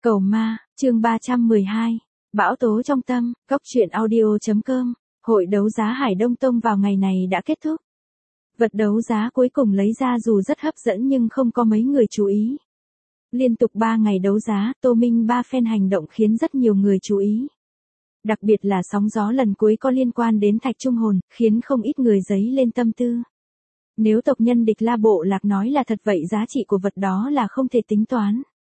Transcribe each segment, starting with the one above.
Cầu ma, chương 312. Bão tố trong tâm, góc truyện audio.com. Hội đấu giá Hải Đông Tông vào ngày này đã kết thúc. Vật đấu giá cuối cùng lấy ra dù rất hấp dẫn nhưng không có mấy người chú ý. Liên tục 3 ngày đấu giá, Tô Minh 3 phen hành động khiến rất nhiều người chú ý. Đặc biệt là sóng gió lần cuối có liên quan đến thạch trung hồn, khiến không ít người dấy lên tâm tư. Nếu tộc nhân Địch La Bộ Lạc nói là thật vậy giá trị của vật đó là không thể tính toán.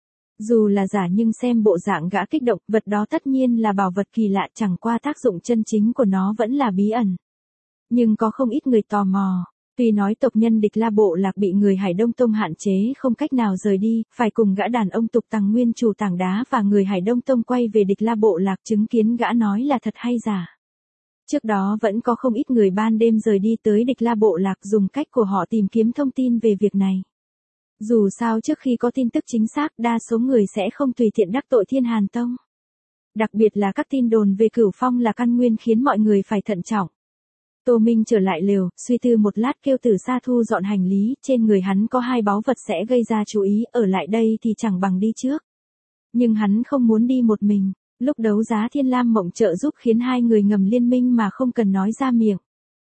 Dù là giả nhưng xem bộ dạng gã kích động, vật đó tất nhiên là bảo vật kỳ lạ, chẳng qua tác dụng chân chính của nó vẫn là bí ẩn. Nhưng có không ít người tò mò. Tuy nói tộc nhân Địch La Bộ Lạc bị người Hải Đông Tông hạn chế không cách nào rời đi, phải cùng gã đàn ông Tục Tằng nguyên chủ tảng đá và người Hải Đông Tông quay về Địch La Bộ Lạc chứng kiến gã nói là thật hay giả. Trước đó vẫn có không ít người ban đêm rời đi tới Địch La Bộ Lạc dùng cách của họ tìm kiếm thông tin về việc này. Dù sao trước khi có tin tức chính xác, đa số người sẽ không tùy tiện đắc tội Thiên Hàn Tông. Đặc biệt là các tin đồn về Cửu Phong là căn nguyên khiến mọi người phải thận trọng. Tô Minh trở lại lều, suy tư một lát kêu Tử Sa thu dọn hành lý, trên người hắn có 2 báu vật sẽ gây ra chú ý, ở lại đây thì chẳng bằng đi trước. Nhưng hắn không muốn đi một mình, lúc đấu giá Thiên Lam Mộng trợ giúp khiến 2 người ngầm liên minh mà không cần nói ra miệng.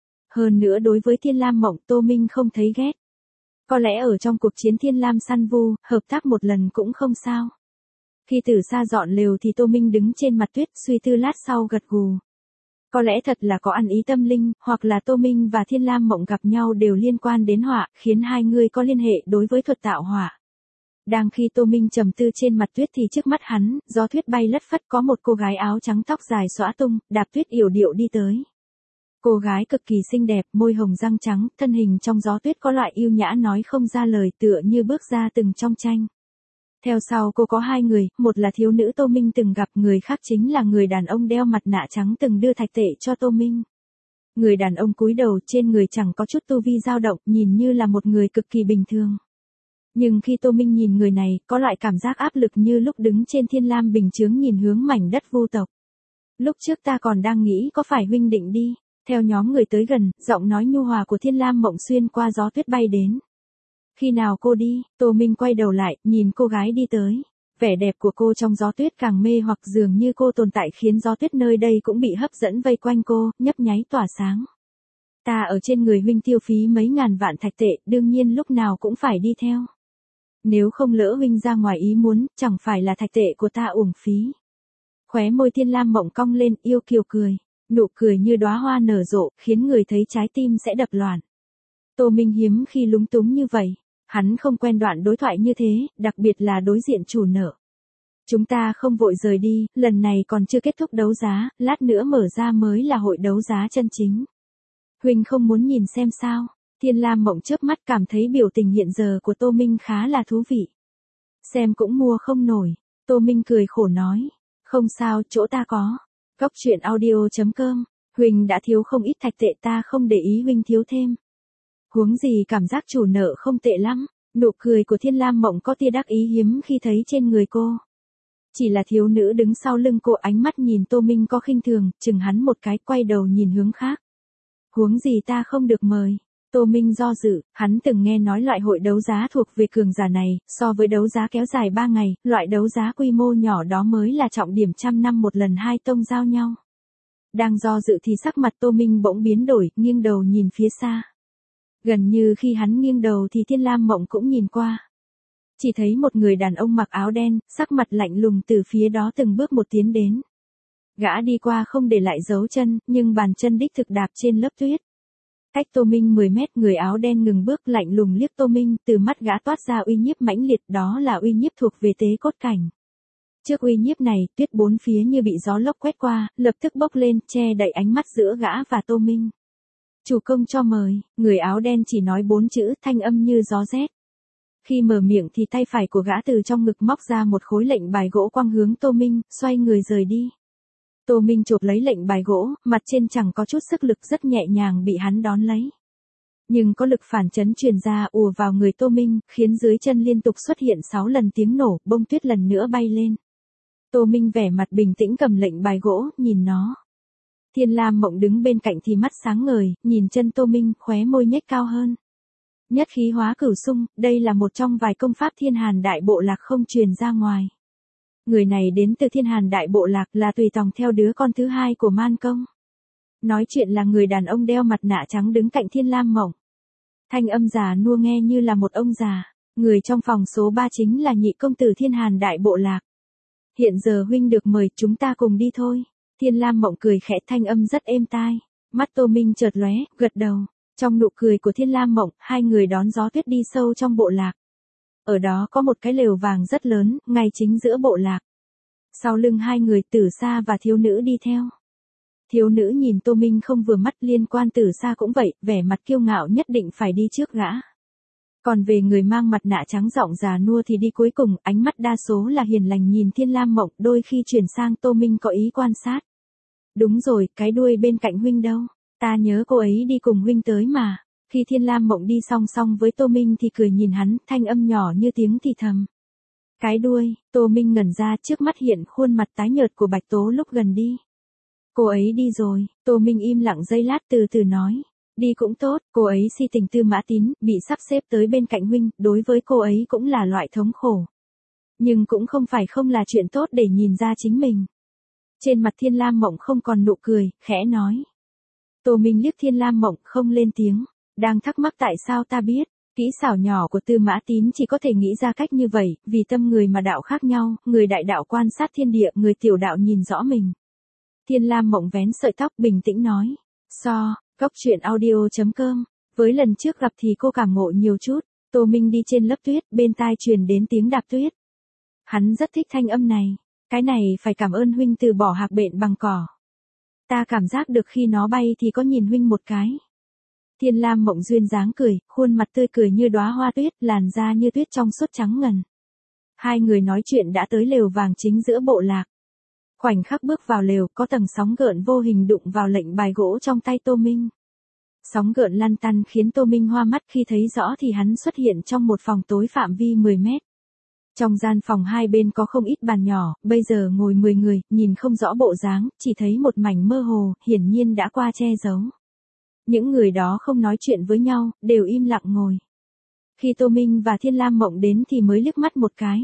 Hơn nữa đối với Thiên Lam Mộng Tô Minh không thấy ghét. Có lẽ ở trong cuộc chiến Thiên Lam săn vu, hợp tác một lần cũng không sao. Khi Tử Sa dọn lều thì Tô Minh đứng trên mặt tuyết suy tư lát sau gật gù. Có lẽ thật là có ăn ý tâm linh, hoặc là Tô Minh và Thiên Lam Mộng gặp nhau đều liên quan đến họa, khiến 2 người có liên hệ đối với thuật tạo họa. Đang khi Tô Minh trầm tư trên mặt tuyết thì trước mắt hắn, gió tuyết bay lất phất có một cô gái áo trắng tóc dài xõa tung, đạp tuyết yểu điệu đi tới. Cô gái cực kỳ xinh đẹp, môi hồng răng trắng, thân hình trong gió tuyết có loại yêu nhã nói không ra lời tựa như bước ra từng trong tranh. Theo sau cô có 2 người, một là thiếu nữ Tô Minh từng gặp, người khác chính là người đàn ông đeo mặt nạ trắng từng đưa thạch tệ cho Tô Minh. Người đàn ông cúi đầu, trên người chẳng có chút tu vi dao động, nhìn như là một người cực kỳ bình thường. Nhưng khi Tô Minh nhìn người này, có loại cảm giác áp lực như lúc đứng trên Thiên Lam bình chướng nhìn hướng mảnh đất vu tộc. Lúc trước ta còn đang nghĩ có phải huynh định đi. Theo nhóm người tới gần, giọng nói nhu hòa của Thiên Lam Mộng xuyên qua gió tuyết bay đến. Khi nào cô đi? Tô Minh quay đầu lại, nhìn cô gái đi tới. Vẻ đẹp của cô trong gió tuyết càng mê hoặc dường như cô tồn tại khiến gió tuyết nơi đây cũng bị hấp dẫn vây quanh cô, nhấp nháy tỏa sáng. Ta ở trên người huynh tiêu phí mấy ngàn vạn thạch tệ, đương nhiên lúc nào cũng phải đi theo. Nếu không lỡ huynh ra ngoài ý muốn, chẳng phải là thạch tệ của ta uổng phí. Khóe môi Thiên Lam Mộng cong lên, yêu kiều cười. Nụ cười như đóa hoa nở rộ, khiến người thấy trái tim sẽ đập loạn. Tô Minh hiếm khi lúng túng như vậy. Hắn không quen đoạn đối thoại như thế, đặc biệt là đối diện chủ nợ. Chúng ta không vội rời đi, lần này còn chưa kết thúc đấu giá, lát nữa mở ra mới là hội đấu giá chân chính. Huynh không muốn nhìn xem sao? Thiên Lam Mộng chớp mắt cảm thấy biểu tình hiện giờ của Tô Minh khá là thú vị. Xem cũng mua không nổi. Tô Minh cười khổ nói. Không sao, chỗ ta có. Góc truyện audio.com. Huynh đã thiếu không ít thạch tệ, ta không để ý huynh thiếu thêm. Huống gì cảm giác chủ nợ không tệ lắm. Nụ cười của Thiên Lam Mộng có tia đắc ý hiếm khi thấy trên người cô. Chỉ là thiếu nữ đứng sau lưng cô, ánh mắt nhìn Tô Minh có khinh thường, chừng hắn một cái, quay đầu nhìn hướng khác. Huống gì ta không được mời. Tô Minh do dự, hắn từng nghe nói loại hội đấu giá thuộc về cường giả này, so với đấu giá kéo dài 3 ngày, loại đấu giá quy mô nhỏ đó mới là trọng điểm, trăm năm một lần 2 tông giao nhau. Đang do dự thì sắc mặt Tô Minh bỗng biến đổi, nghiêng đầu nhìn phía xa. Gần như khi hắn nghiêng đầu thì Thiên Lam Mộng cũng nhìn qua. Chỉ thấy một người đàn ông mặc áo đen, sắc mặt lạnh lùng từ phía đó từng bước một tiến đến. Gã đi qua không để lại dấu chân, nhưng bàn chân đích thực đạp trên lớp tuyết. Cách Tô Minh 10 mét, người áo đen ngừng bước lạnh lùng liếc Tô Minh, từ mắt gã toát ra uy nhiếp mãnh liệt, đó là uy nhiếp thuộc về tế cốt cảnh. Trước uy nhiếp này, tuyết bốn phía như bị gió lốc quét qua, lập tức bốc lên, che đậy ánh mắt giữa gã và Tô Minh. Chủ công cho mời, người áo đen chỉ nói 4 chữ, thanh âm như gió rét. Khi mở miệng thì tay phải của gã từ trong ngực móc ra một khối lệnh bài gỗ quăng hướng Tô Minh, xoay người rời đi. Tô Minh chộp lấy lệnh bài gỗ, mặt trên chẳng có chút sức lực, rất nhẹ nhàng bị hắn đón lấy. Nhưng có lực phản chấn truyền ra ùa vào người Tô Minh, khiến dưới chân liên tục xuất hiện 6 lần tiếng nổ, bông tuyết lần nữa bay lên. Tô Minh vẻ mặt bình tĩnh cầm lệnh bài gỗ, nhìn nó. Thiên Lam Mộng đứng bên cạnh thì mắt sáng ngời, nhìn chân Tô Minh, khóe môi nhếch cao hơn. Nhất khí hóa cửu xung, đây là một trong vài công pháp Thiên Hàn Đại Bộ Lạc không truyền ra ngoài. Người này đến từ Thiên Hàn Đại Bộ Lạc, là tùy tòng theo đứa con thứ hai của Man Công. Nói chuyện là người đàn ông đeo mặt nạ trắng đứng cạnh Thiên Lam Mộng. Thanh âm già nua nghe như là một ông già. Người trong phòng số 3 chính là nhị công tử Thiên Hàn Đại Bộ Lạc. Hiện giờ huynh được mời, chúng ta cùng đi thôi. Thiên Lam Mộng cười khẽ, thanh âm rất êm tai. Mắt Tô Minh chợt lóe, gật đầu. Trong nụ cười của Thiên Lam Mộng, hai người đón gió tuyết đi sâu trong bộ lạc. Ở đó có một cái lều vàng rất lớn, ngay chính giữa bộ lạc. Sau lưng hai người, Tử Sa và thiếu nữ đi theo. Thiếu nữ nhìn Tô Minh không vừa mắt, liên quan Tử Sa cũng vậy, vẻ mặt kiêu ngạo nhất định phải đi trước gã. Còn về người mang mặt nạ trắng giọng già nua thì đi cuối cùng, ánh mắt đa số là hiền lành nhìn Thiên Lam Mộng, đôi khi chuyển sang Tô Minh có ý quan sát. Đúng rồi, cái đuôi bên cạnh huynh đâu? Ta nhớ cô ấy đi cùng huynh tới mà. Khi Thiên Lam Mộng đi song song với Tô Minh thì cười nhìn hắn, thanh âm nhỏ như tiếng thì thầm. Cái đuôi, Tô Minh ngẩn ra, trước mắt hiện khuôn mặt tái nhợt của Bạch Tố lúc gần đi. Cô ấy đi rồi, Tô Minh im lặng giây lát từ từ nói. Đi cũng tốt, cô ấy si tình Tư Mã Tín, bị sắp xếp tới bên cạnh huynh, đối với cô ấy cũng là loại thống khổ. Nhưng cũng không phải không là chuyện tốt để nhìn ra chính mình. Trên mặt Thiên Lam Mộng không còn nụ cười, khẽ nói. Tô Minh liếc Thiên Lam Mộng, không lên tiếng. Đang thắc mắc tại sao ta biết. Kỹ xảo nhỏ của Tư Mã Tín chỉ có thể nghĩ ra cách như vậy, vì tâm người mà đạo khác nhau, người đại đạo quan sát thiên địa, người tiểu đạo nhìn rõ mình. Thiên Lam Mộng vén sợi tóc bình tĩnh nói. Góc chuyện audio.com. Với lần trước gặp thì cô cảm ngộ nhiều chút. Tô Minh đi trên lớp tuyết, bên tai truyền đến tiếng đạp tuyết. Hắn rất thích thanh âm này. Cái này phải cảm ơn huynh từ bỏ hạc bện bằng cỏ. Ta cảm giác được khi nó bay thì có nhìn huynh một cái. Thiên Lam Mộng duyên dáng cười, khuôn mặt tươi cười như đóa hoa tuyết, làn da như tuyết trong suốt trắng ngần. Hai người nói chuyện đã tới lều vàng chính giữa bộ lạc. Khoảnh khắc bước vào lều, có tầng sóng gợn vô hình đụng vào lệnh bài gỗ trong tay Tô Minh. Sóng gợn lăn tăn khiến Tô Minh hoa mắt, khi thấy rõ thì hắn xuất hiện trong một phòng tối phạm vi 10 mét. Trong gian phòng hai bên có không ít bàn nhỏ, bây giờ ngồi 10 người, nhìn không rõ bộ dáng, chỉ thấy một mảnh mơ hồ, hiển nhiên đã qua che giấu. Những người đó không nói chuyện với nhau, đều im lặng ngồi. Khi Tô Minh và Thiên Lam Mộng đến thì mới liếc mắt một cái.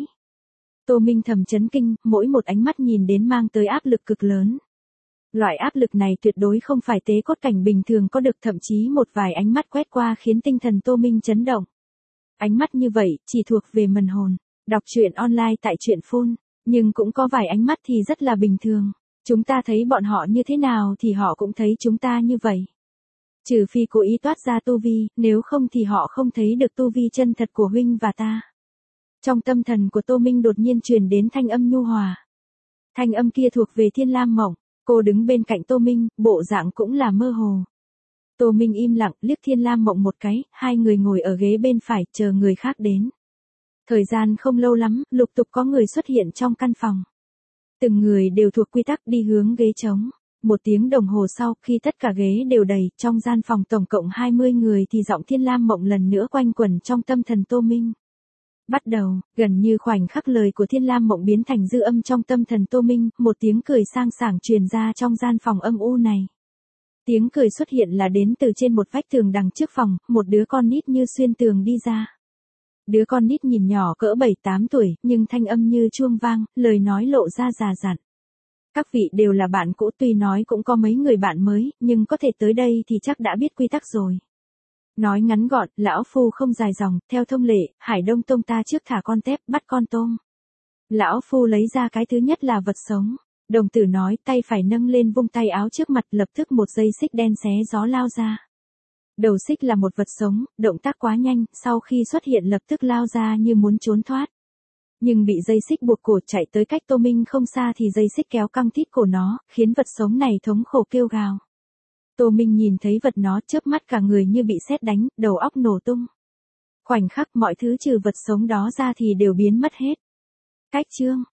Tô Minh thầm chấn kinh, mỗi một ánh mắt nhìn đến mang tới áp lực cực lớn. Loại áp lực này tuyệt đối không phải tế cốt cảnh bình thường có được, thậm chí một vài ánh mắt quét qua khiến tinh thần Tô Minh chấn động. Ánh mắt như vậy, chỉ thuộc về mần hồn. Đọc truyện online tại truyện Phun, nhưng cũng có vài ánh mắt thì rất là bình thường. Chúng ta thấy bọn họ như thế nào thì họ cũng thấy chúng ta như vậy. Trừ phi cố ý toát ra tu vi, nếu không thì họ không thấy được tu vi chân thật của huynh và ta. Trong tâm thần của Tô Minh đột nhiên truyền đến thanh âm nhu hòa. Thanh âm kia thuộc về Thiên Lam Mộng, cô đứng bên cạnh Tô Minh, bộ dạng cũng là mơ hồ. Tô Minh im lặng, liếc Thiên Lam Mộng một cái, hai người ngồi ở ghế bên phải, chờ người khác đến. Thời gian không lâu lắm, lục tục có người xuất hiện trong căn phòng. Từng người đều thuộc quy tắc đi hướng ghế trống. 1 tiếng đồng hồ sau, khi tất cả ghế đều đầy, trong gian phòng tổng cộng 20 người thì giọng Thiên Lam Mộng lần nữa quanh quẩn trong tâm thần Tô Minh. Bắt đầu, gần như khoảnh khắc lời của Thiên Lam Mộng biến thành dư âm trong tâm thần Tô Minh, một tiếng cười sang sảng truyền ra trong gian phòng âm u này. Tiếng cười xuất hiện là đến từ trên một vách tường đằng trước phòng, một đứa con nít như xuyên tường đi ra. Đứa con nít nhìn nhỏ cỡ 7-8 tuổi, nhưng thanh âm như chuông vang, lời nói lộ ra già dặn. Các vị đều là bạn cũ, tuy nói cũng có mấy người bạn mới, nhưng có thể tới đây thì chắc đã biết quy tắc rồi. Nói ngắn gọn, lão phu không dài dòng, theo thông lệ, Hải Đông Tông ta trước thả con tép, bắt con tôm. Lão phu lấy ra cái thứ nhất là vật sống. Đồng tử nói, tay phải nâng lên vung tay áo trước mặt, lập tức một dây xích đen xé gió lao ra. Đầu xích là một vật sống, động tác quá nhanh, sau khi xuất hiện lập tức lao ra như muốn trốn thoát. Nhưng bị dây xích buộc cổ, chạy tới cách Tô Minh không xa thì dây xích kéo căng thít cổ nó, khiến vật sống này thống khổ kêu gào. Tô Minh nhìn thấy vật nó, chớp mắt cả người như bị sét đánh, đầu óc nổ tung. Khoảnh khắc mọi thứ trừ vật sống đó ra thì đều biến mất hết. Cách chương